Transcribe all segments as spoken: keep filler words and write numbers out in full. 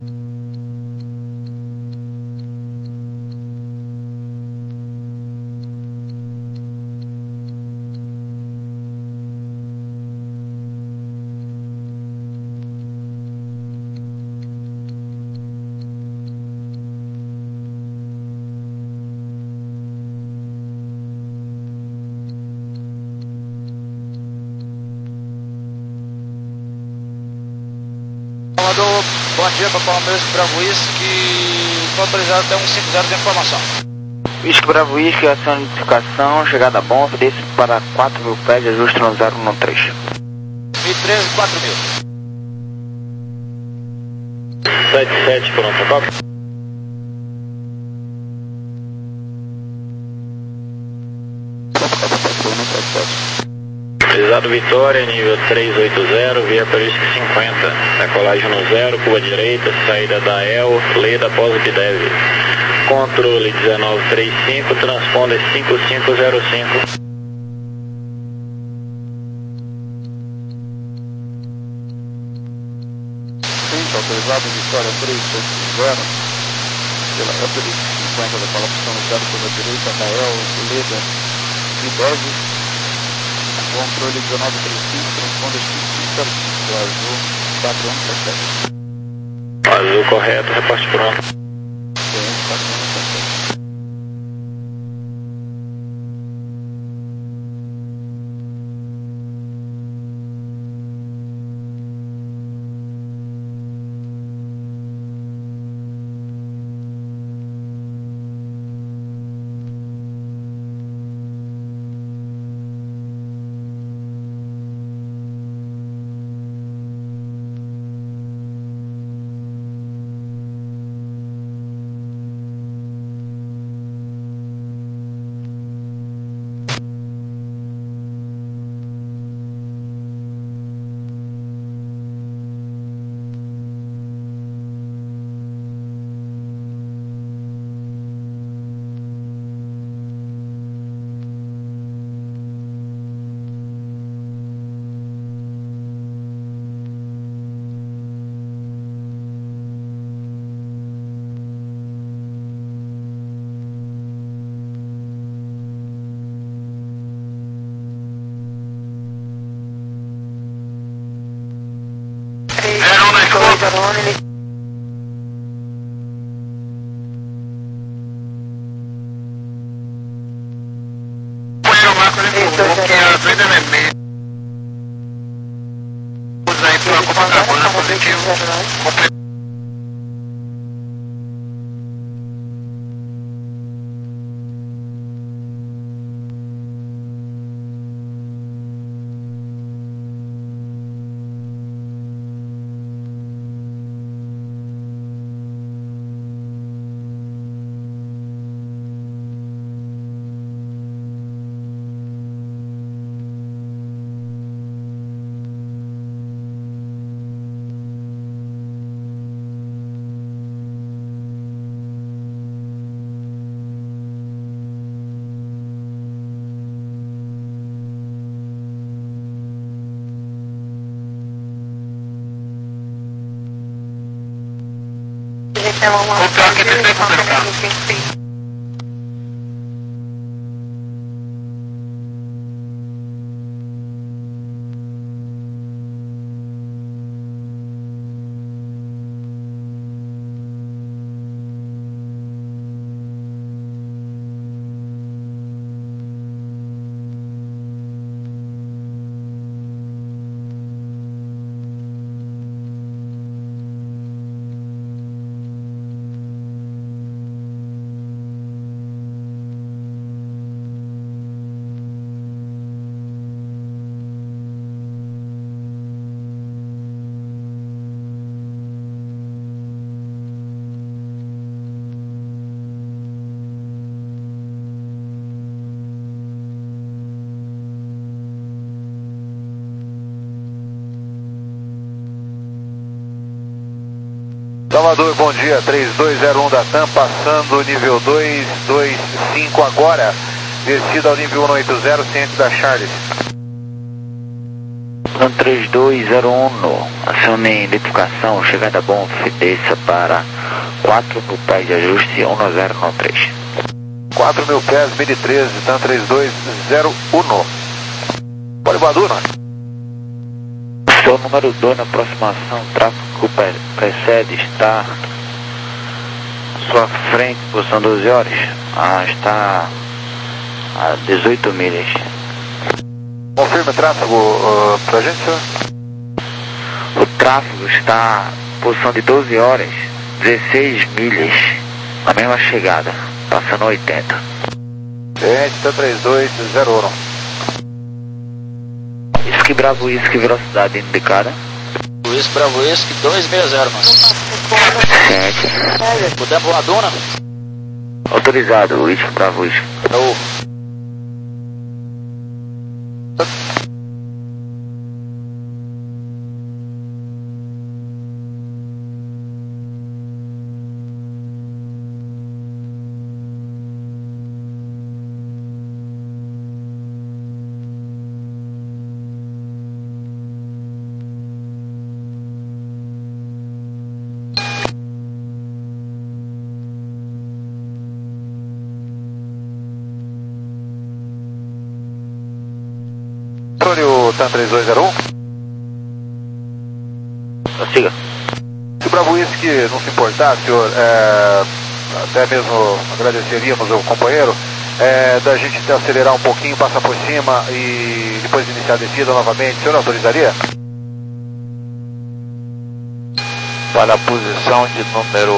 Salvador, bom dia para Palmeiras Bravo Whisky, estou autorizado até um cinco zero de informação. Whisky Bravo Whisky, ação de notificação, chegada bom, desce para quatro mil pés, ajuste no zero um três. mil e treze, quatro mil. sete sete, pronto, top. Pesado Vitória, nível trezentos e oitenta, via Perisco cinquenta, decolagem no zero, curva direita, saída da E L, Leda após o Bidev. Controle dezenove trinta e cinco, transponder cinco cinco zero cinco. Sim, autorizado Vitória trezentos e oitenta, pela Perisco cinquenta, decolação no zero, curva direita, da E L, Leda, Bidev. Controle dezenove trinta e cinco, transponder cinco cinco zero cinco, azul quatro um sete sete. Azul correto, reporte pronto. quatro um sete sete. Salvador, bom dia, três dois zero um da TAM, passando nível dois dois cinco agora, descida ao nível cento e oitenta, ciente da Charles. No três dois zero um, acione identificação, chegada bom, desça para quatro mil pés de ajuste, um zero com três. quatro mil pés, mid treze, TAM três dois zero um. Pode voar Duna. Seu número dois na aproximação, tráfego precede, está à sua frente, posição doze horas, ah, está a dezoito milhas. Confirme tráfego uh, pra gente, senhor. O tráfego está em posição de doze horas, dezesseis milhas, na mesma chegada, passando oitenta. Gente, TAM três dois zero um. Whisky Bravo Whisky, velocidade indicada. Whisky Bravo Whisky dois seis zero, mano. Sete. Podemos voar Duna? Autorizado, Whisky Bravo Whisky. Oh. O TAM três dois zero um. Siga. Se o Bravo Whisky não se importar, senhor, é, até mesmo agradeceríamos ao companheiro, é, da gente acelerar um pouquinho, passar por cima e depois iniciar a descida novamente. O senhor autorizaria? Para a posição de número...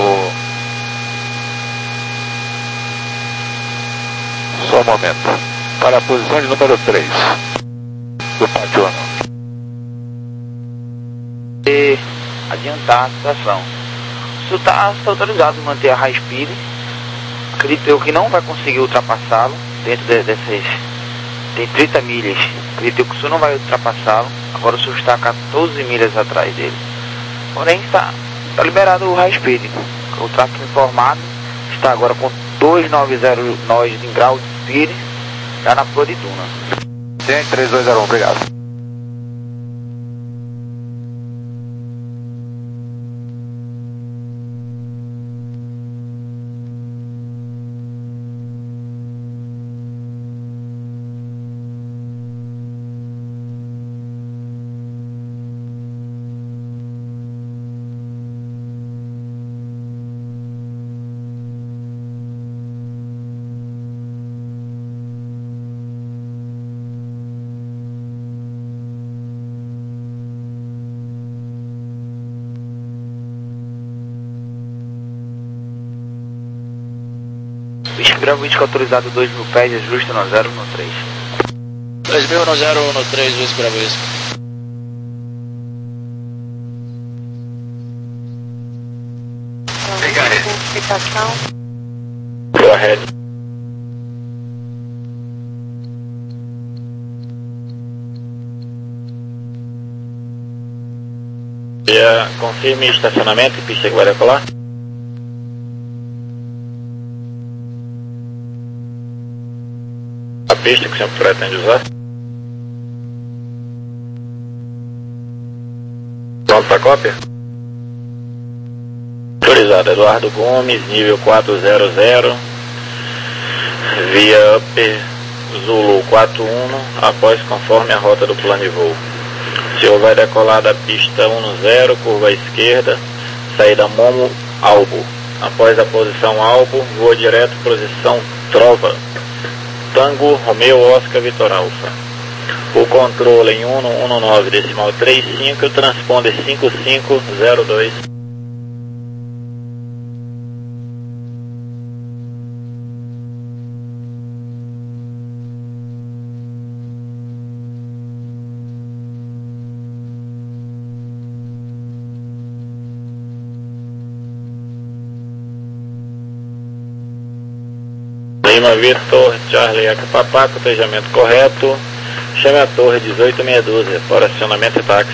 Só um momento. Para a posição de número três. Do Patrono. E adiantar a situação. O senhor está autorizado a manter a high speed. Acredito eu que não vai conseguir ultrapassá-lo dentro de, dessas. Tem trinta milhas. Acredito eu que o senhor não vai ultrapassá-lo. Agora o senhor está quatorze milhas atrás dele. Porém está, está liberado o high speed. O tráfego informado está agora com duzentos e noventa nós em grau de speed. Está na Flor de Duna. Gente, três dois zero um, obrigado. Whisky Bravo Whisky autorizado dois mil pés, ajuste no zero no três. dois mil no zero no três, Whisky Bravo Whisky. Identificação. Go ahead. Yeah, confirme estacionamento e pista que vai decolar. A pista que o senhor pretende usar. Pronto para cópia? Autorizado, Eduardo Gomes, nível quatrocentos, via Upper Zulu quatro um, após conforme a rota do plano de voo. O senhor vai decolar da pista dez, curva à esquerda, saída Momo, Albo. Após a posição Albo, voa direto, posição Trova. Tango, Romeo, Oscar, Vitor Alfa. O controle em cento e dezenove decimal trinta e cinco, transponder cinco cinco zero dois. Lima Vitor, Charlie Eco Papá, cotejamento correto. Chame a torre dezoito meia dúzia para acionamento e táxi.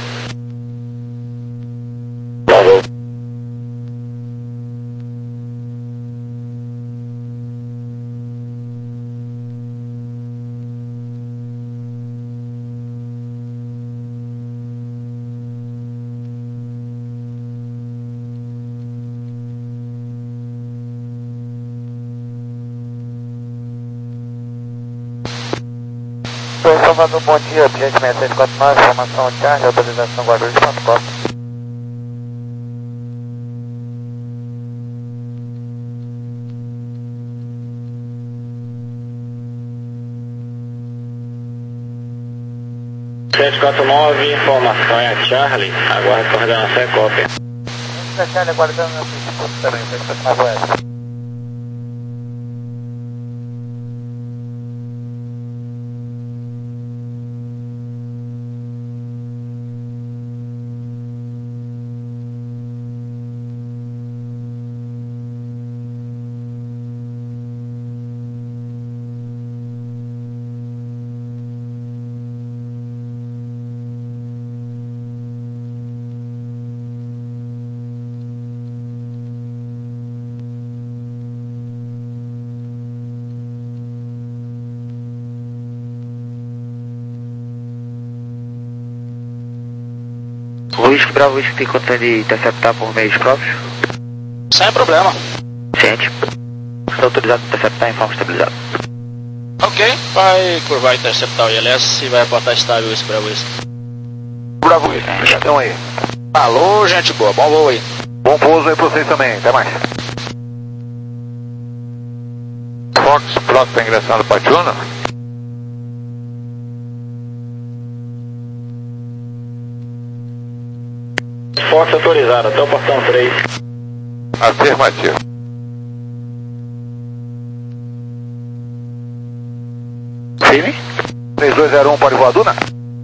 Falou. Salvador, bom dia, Piante seis sete quatro nove, informação Charlie, autorização Guarulhos, ponto com. sete quatro nove, informação é a Charlie, aguarda a coordenação é cópia. A Charlie aguardando na pista, também, sete quatro nove. Whisky Bravo, Whisky tem condição de interceptar por meios próprios? Sem problema. Gente, está autorizado a interceptar em forma estabilizada. Ok, vai curvar, interceptar o I L S e vai aportar estável Whisky Bravo Whisky. Bravo, brigadão aí. Alô, gente boa, bom voo aí. Bom pouso aí pra vocês também, até mais. Fox Plot para ingressar no Patiuna. Fox autorizado, até o portão três. Afirmativo. Firme? três dois zero um, pode voar, Duna?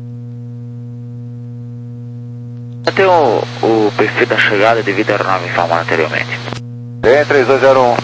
Já tem o, o perfil da chegada devido à aeronave informada anteriormente. Tem três dois zero um.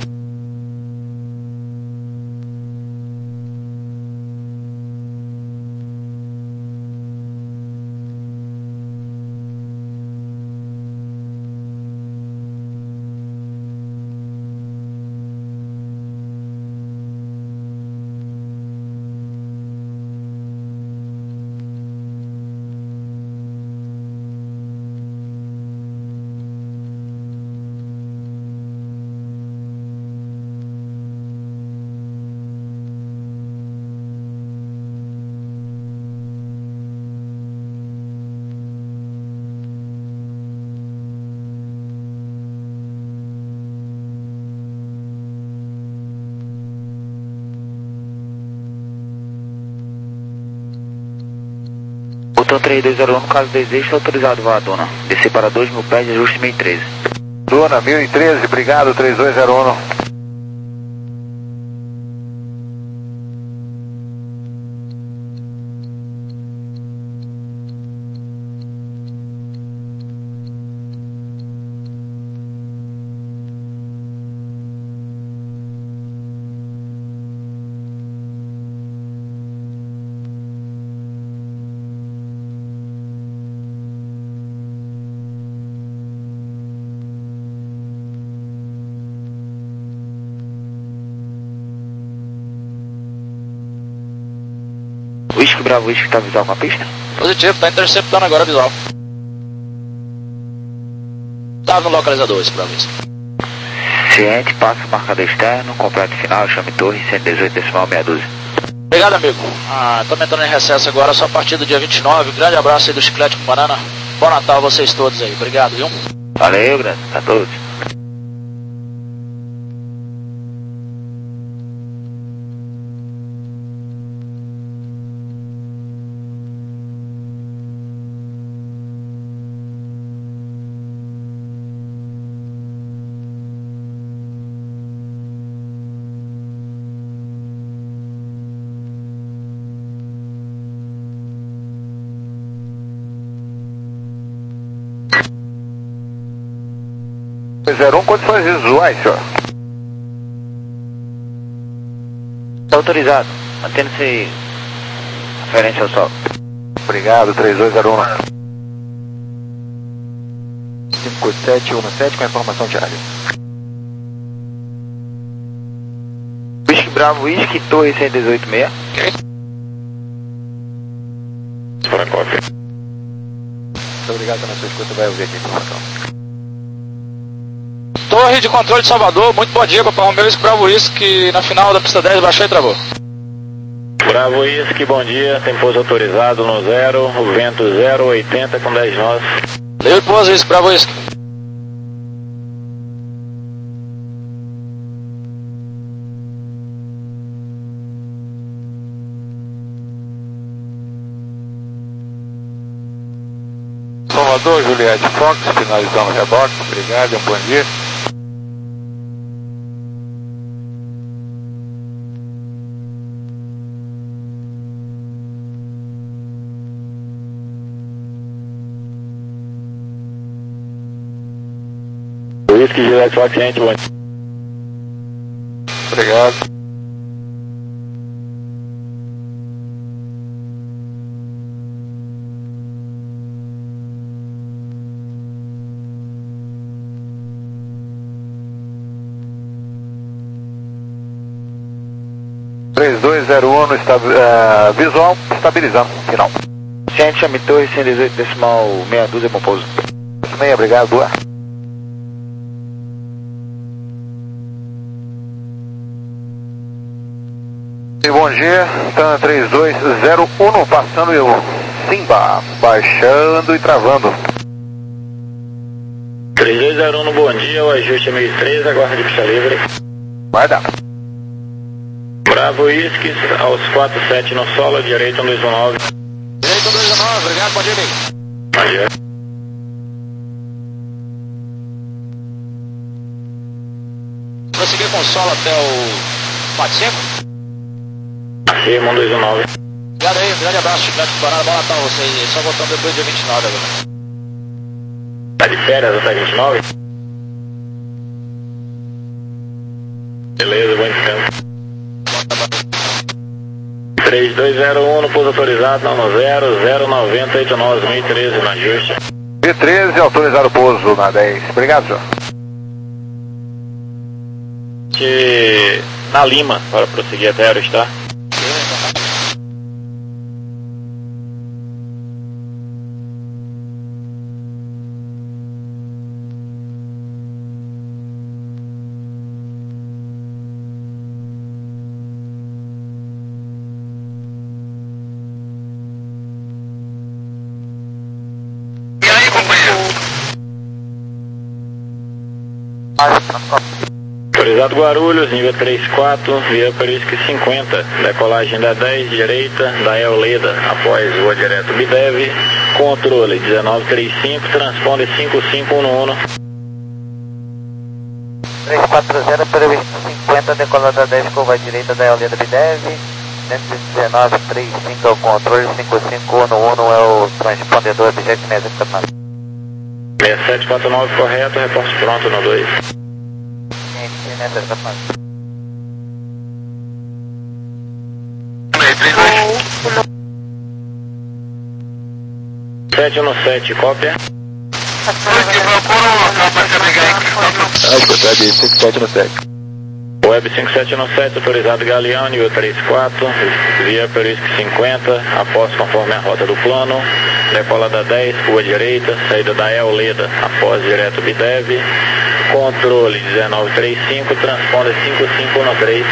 Botão três dois zero um, no caso desejo, está autorizado, vá, Dona. Descer para dois mil pés de ajuste mil e treze. Duna, mil e treze, obrigado, três dois zero um. Whisky Bravo, Whisky está visual com a pista? Positivo, tá interceptando agora visual. Tá no localizador esse Bravo Whisky. Ciente, passo marcador externo, completo final, chame torre, cento e dezoito decimal meia dúzia. Obrigado, amigo. Ah, tô entrando em recesso agora, só a partir do dia vinte e nove. Grande abraço aí do Chiclete com Banana. Bom Natal a vocês todos aí. Obrigado, viu? Valeu, grande, a todos. zero um, condições visuais, senhor. Está autorizado. Mantendo-se referência ao sol. Obrigado, três dois zero um. cinco sete um sete com a informação diária. Whisky Bravo, Whisky, torre cento e dezoito meia. Ok. Para cópia. Muito obrigado pela sua escuta, vai ouvir aqui a informação. Torre de controle de Salvador, muito bom dia, Papai Romeu, Whisky Bravo Whisky, na final da pista dez, baixou e travou. Bravo Bravo Whisky, bom dia, tem pouso autorizado no zero, o vento zero oitenta com dez nós. Livre pouso, isso, Bravo Whisky. Salvador, Juliette Fox, finalizando o reboque, obrigado, um bom dia. Whisky, Juliette Fox, gente, bom dia. Obrigado. três dois zero um no estabi uh, visual, estabilizando, final. Gente, chame Torre cento e dezoito decimal meia dúzia, bom pouso. Meia, obrigado, boa. E bom dia, Tana três dois zero um, passando eu, Simba, baixando e travando. três dois zero um, bom dia, o ajuste é meio três, aguarda de pista livre. Vai dar. Bravo Whisky, aos quatro sete no solo, direito um dois um nove. Direito um dois um nove, obrigado, bom dia, amigo. Bom dia. Prosseguir com o solo até o quatro cinco. Firma um dois um nove. Obrigado aí, um grande abraço, Chiclete com Banana, bom Natal a vocês aí. Só voltando depois do dia vinte e nove agora. Tá de férias até vinte e nove? Beleza, bom descanso. três dois zero um no pouso autorizado, não no zero, zero noventa oito nove, mil e treze no ajuste. mil e treze, autorizado o pouso na dez. Obrigado, senhor. Que na Lima, para prosseguir até Aerostar. Autorizado Guarulhos, nível três quatro, via Perisque cinquenta, decolagem da dez, direita, da Euleda, após voa direto Bidev, controle dezenove trinta e cinco, transponder cinco cinco um um. três quatro zero, Perisque cinquenta, decolada da dez, curva direita da Euleda Bidev, dentro de dezenove trinta e cinco é o controle, cinco cinco um um é o transpondedor objeto executado. seis sete quatro nove, correto, reporte pronto no dois. sete no sete, cópia. Web cinco sete no sete. Web cinco sete no sete, autorizado Galeão, nível três quatro, via Perisque cinquenta, após conforme a rota do plano, decolada dez, rua direita, saída da Euleda, após direto Bidev, controle dezenove trinta e cinco, transponder cinco cinco um três.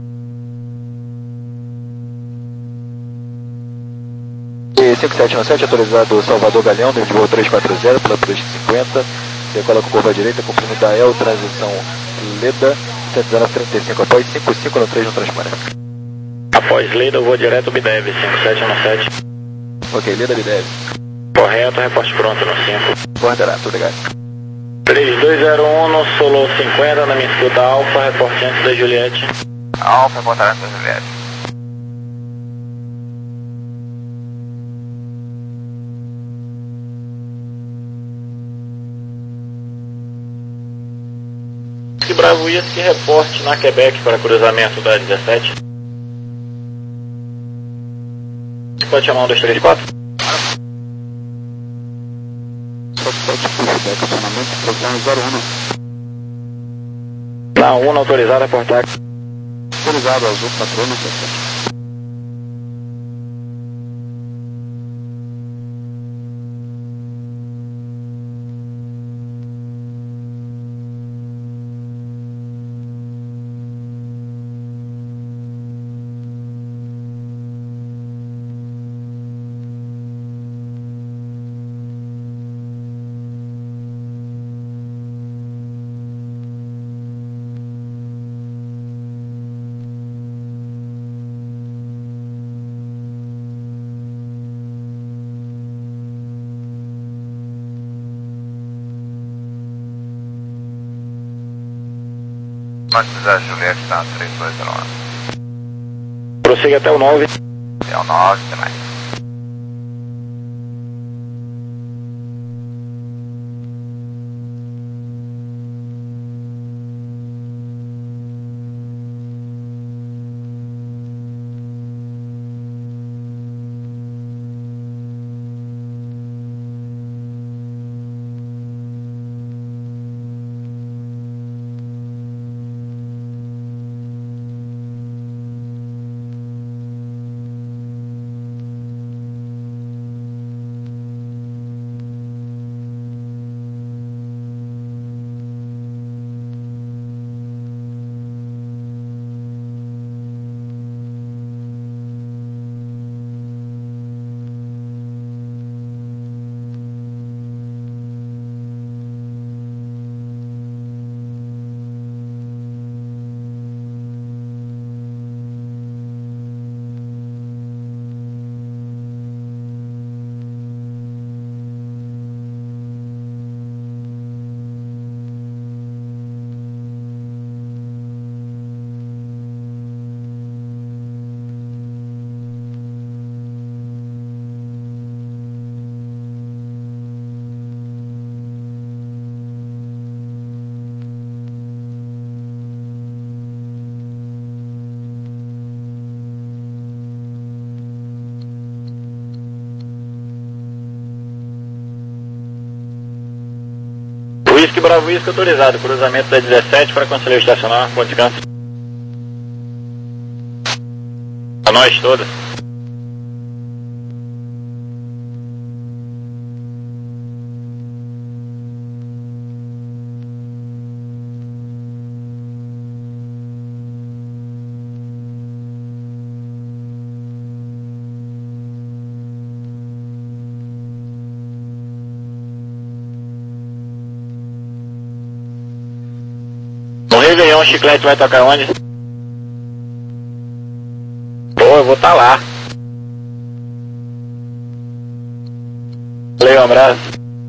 cinco sete no sete, autorizado Salvador Galeão, nível de voo três quatro zero, pela Perisque cinquenta, decola com curva direita, cumprindo da E L, transição Leda, sete zero trinta e cinco, após cinco cinco no três no transponder. Após Leda, eu vou direto Bidev, cinco sete no sete. Ok, Leda Bidev. Correto, reporte pronto no cinco. Coordenado, obrigado. três dois zero um no Solo cinquenta, na minha escuta Alfa, reporte antes da Juliette. Alfa, boa antes da Juliette. Que Bravo ia se reporte na Quebec para cruzamento da dezessete. Pode chamar um dois três quatro? Na um, autorizado a portar. Autorizado, azul, patrono, Antes da Juliette está três dois zero um. Prossiga até o nove. Até o nove, até mais. Whisky Bravo Whisky autorizado, cruzamento da dezessete para conselheiro estacionar, ponto de câncer. A nós todas. No Réveillon, o Chiclete vai tocar onde? Pô, eu vou estar tá lá. Valeu, um abraço.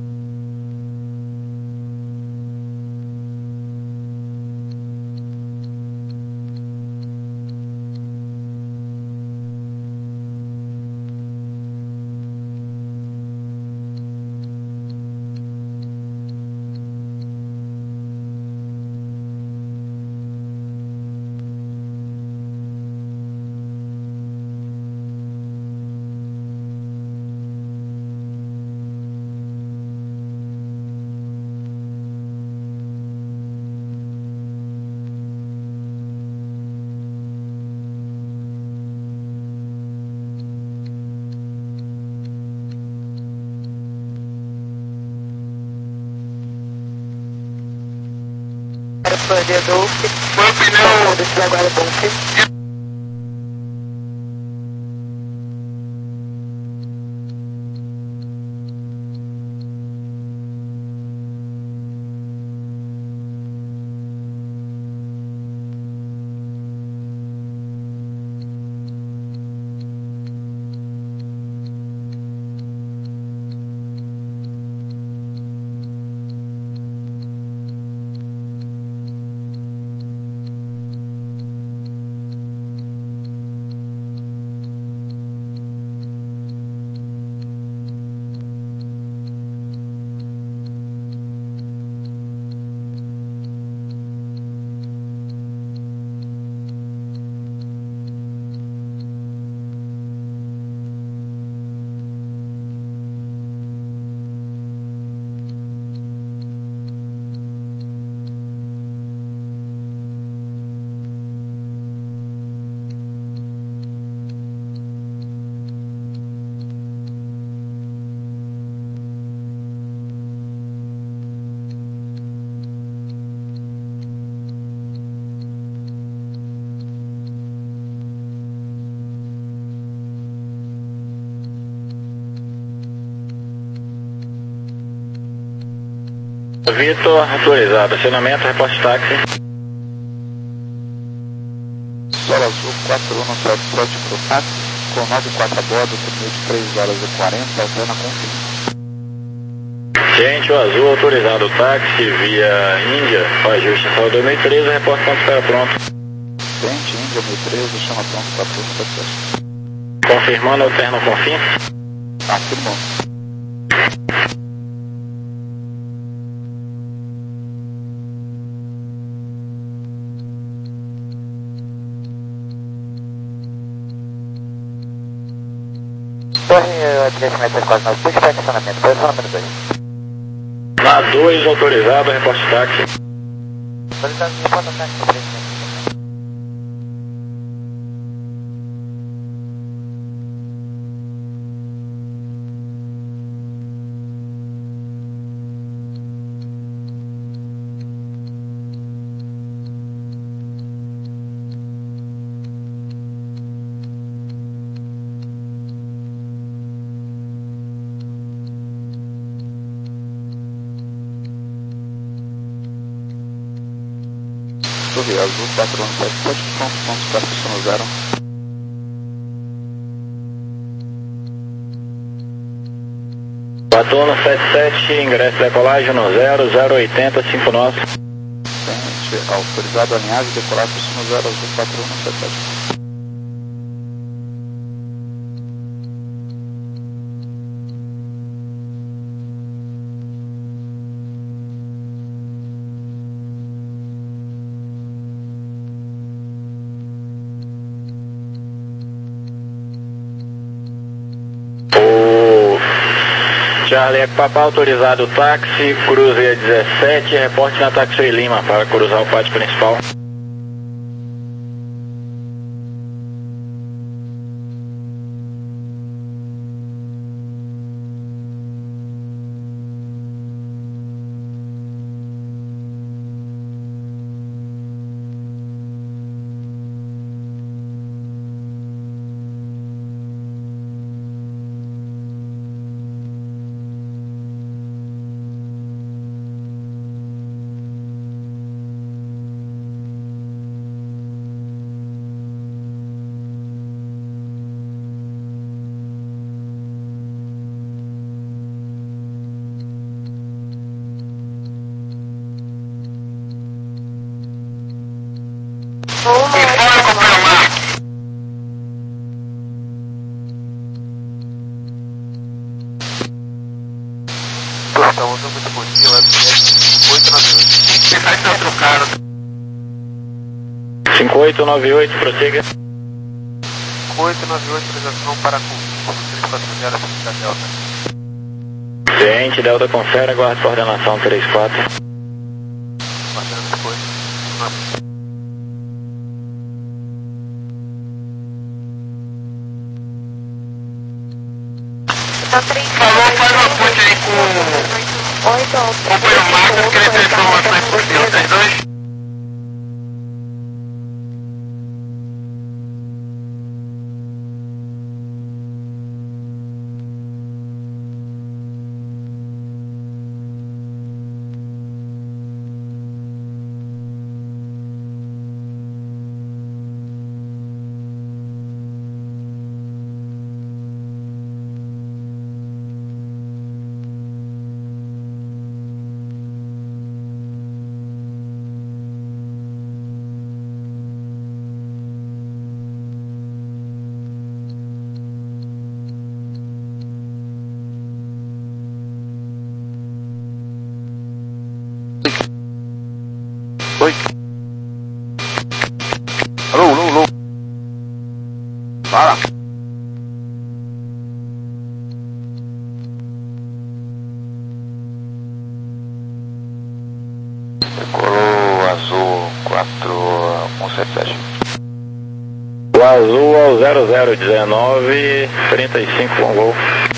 Radiador, foi pneu. Deixa eu agora bom. Vitor, autorizado. Acionamento, reposte de táxi. Sol Azul quatro um sete sete para o táxi, com nove quatro a bordo, termina de três horas e quarenta, até na conferência. Gente, o azul autorizado o táxi via Índia, o ajuste em Salvador mil e treze, reporte quando estiver pronto. Gente, Índia mil e treze, chama pronto quatro um sete sete. Confirmando alterno com fim. Afirmou. Torre três metros quase nove, puxa para estacionamento, posicionamento dois. Na dois, autorizado, reporte táxi. Autorizado, reporte táxi, três metros. Torre azul quatro um sete sete, ponto, ponto, quatro um zero. Patrono sete sete, ingresso de decolagem no zero zero oitenta cinco nove. Gente, autorizado alinhagem, decolagem no zero azul quatro um sete sete. Charlie Equipapá, autorizado o táxi, cruze a dezessete, reporte na Taxiway Lima para cruzar o pátio principal. Muito bom dia, web oito nove oito. Você faz outro caro. cinco oito nove oito, prossiga. cinco oito nove oito, autorização para concurso três quatro zero, da Delta. Gente, Delta confere, aguarde coordenação três quatro. Coordenando depois. Então, três Falou, faz uma ponte aí com... Oi, Dom. Companheiro Marcos, queria ter informações por Delta dois. Oi. Alô, alô, alô. Fala. Decolou azul quatro um sete sete. O azul ao zero zero um nove, trinta e cinco com gol.